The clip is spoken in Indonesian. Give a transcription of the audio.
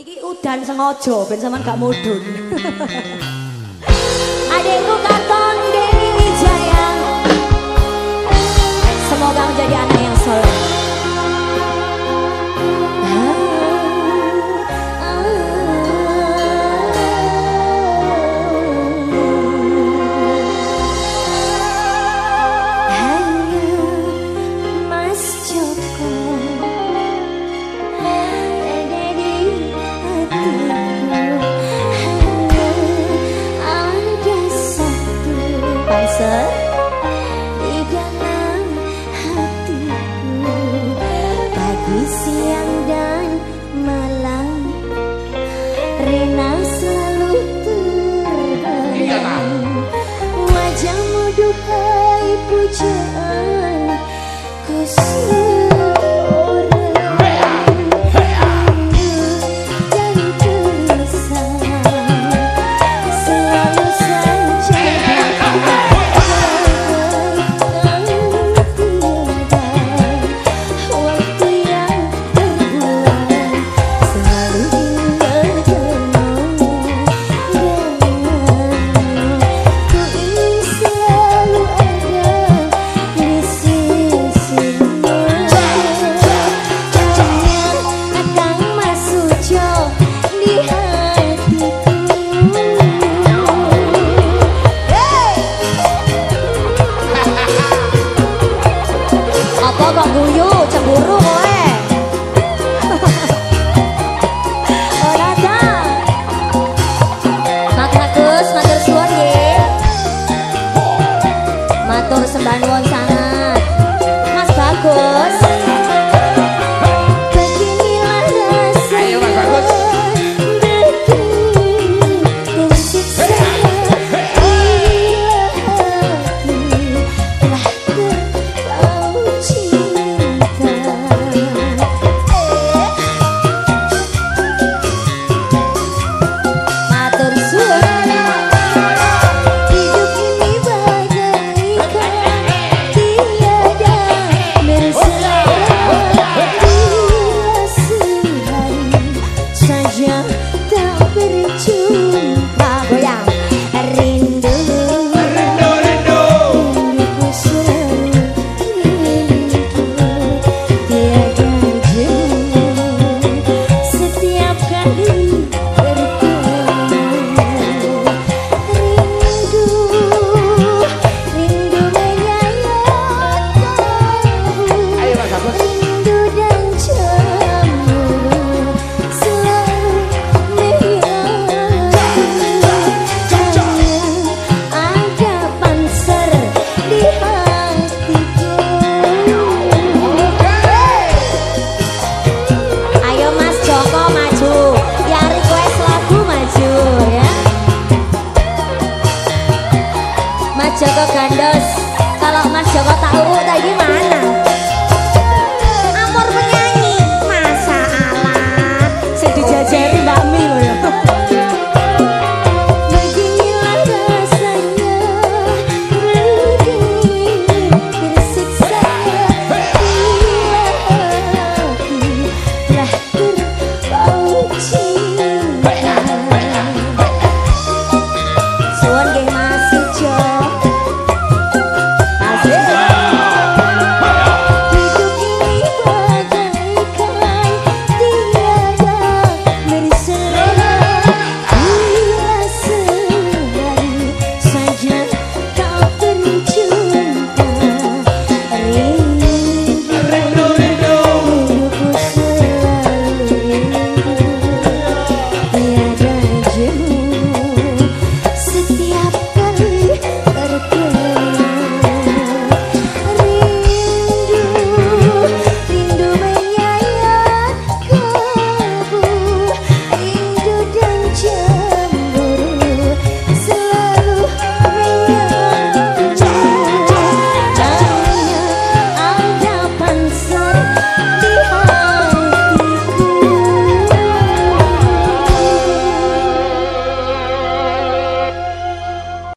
Iki udan sengaja ben sampean gak mudhun. Adekku Katon Dewi Wijaya. Semoga menjadi anak yang soleh. Di dalam hatiku, pagi, siang, dan malam, Rena selalu terbayang. Wajahmu duhai pujaan, ku kok guyu cemburu kowe. Ora ta. Matur suwun nggih. Matur sembah nuwun sangat. Mas Bagus. Beginilah rasa. Ayo Mas Bagus. Setiap kali